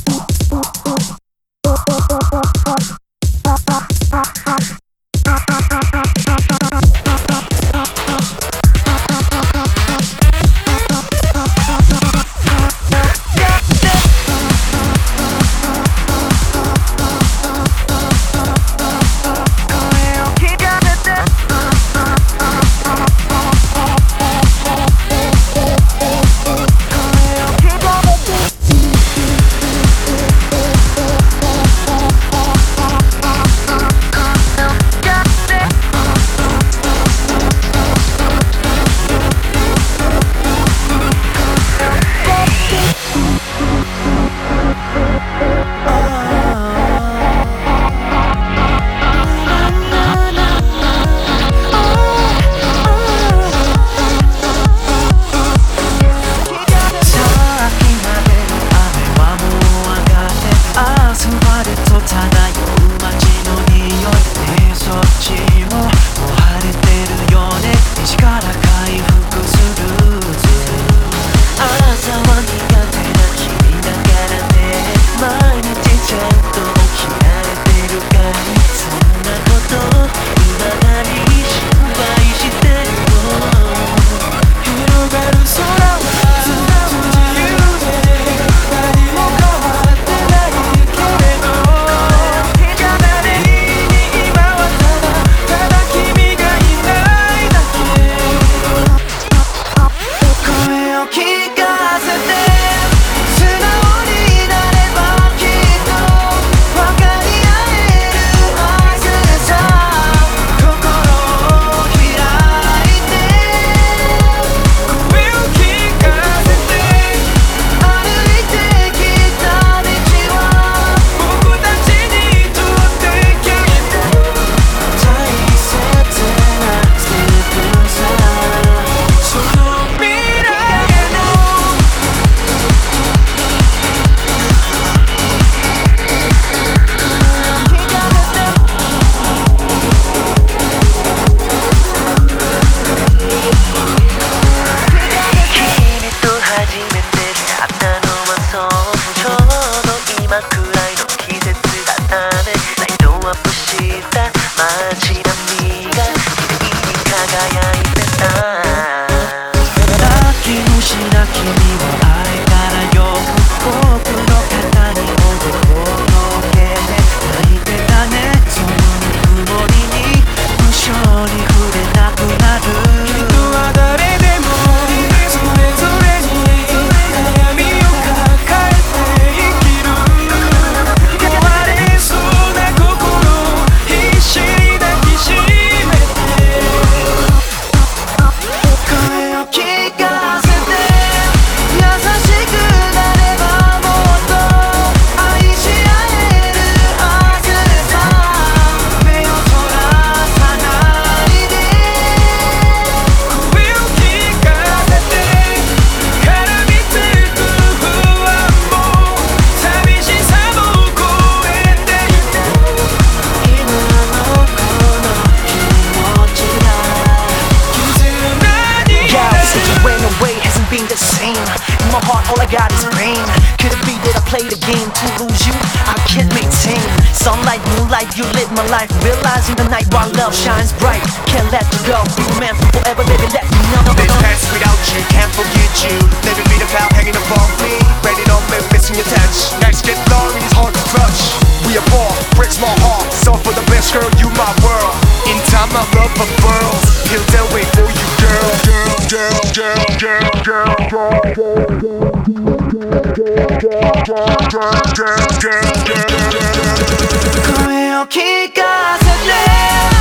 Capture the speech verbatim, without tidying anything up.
all I got is pain. Could it be that I played a game to lose you? I can't maintain. Sunlight, moonlight, you lit my life. Realizing the night while love shines bright. Can't let you go, be man for forever, baby, let me know. This past without you, can't forget you. Never be the cloud hanging above me. Ready on me, missing your touch. Next get glory is hard to touch. We are born, breaks my heart. So for the best girl, you my world. In time I love a world. He'll the way for you, girl. Girl, girl, girl, girl, girl, girl, girl, girl, girl, girl, girl, girl, girl, girl. 声を聞かせて